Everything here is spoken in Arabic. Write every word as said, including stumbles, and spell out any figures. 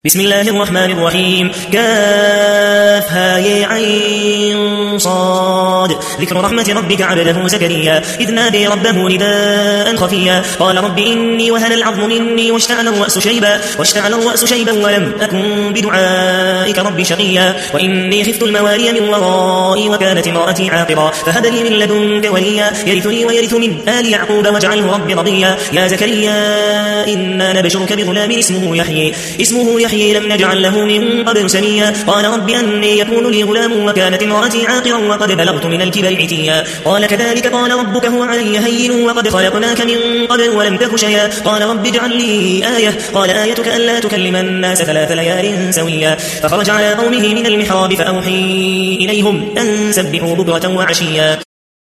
بسم الله الرحمن الرحيم كافها يا عين صاد ذكر رحمة ربك عبده زكريا إذ نادي ربه نداء خفيا قال رب إني وهن العظم مني واشتعل الرأس شيبا واشتعل الرأس شيبا ولم أكن بدعائك رب شقيا وإني خفت الموالي من ورائي وكانت امرأتي عاقرا فهب لي من لدنك وليا يرثني ويرث من آل يعقوب واجعله رب رضيا يا زكريا إنا نبشرك بغلام اسمه يحيي اسمه يحيي لم نجعل له من قبل سميا قال رب أني يكون لي غلام وكانت امرأتي عاقرا وقد بلغت من الكبر عتيا قال كذلك قال ربك هو علي هين وقد خلقناك من قبل ولم تك شيئا قال رب اجعل لي آية قال آيتك ألا تكلم الناس ثلاث ليال سويا فخرج على قومه من المحراب فأوحي إليهم أن سبحوا بكرة وعشيا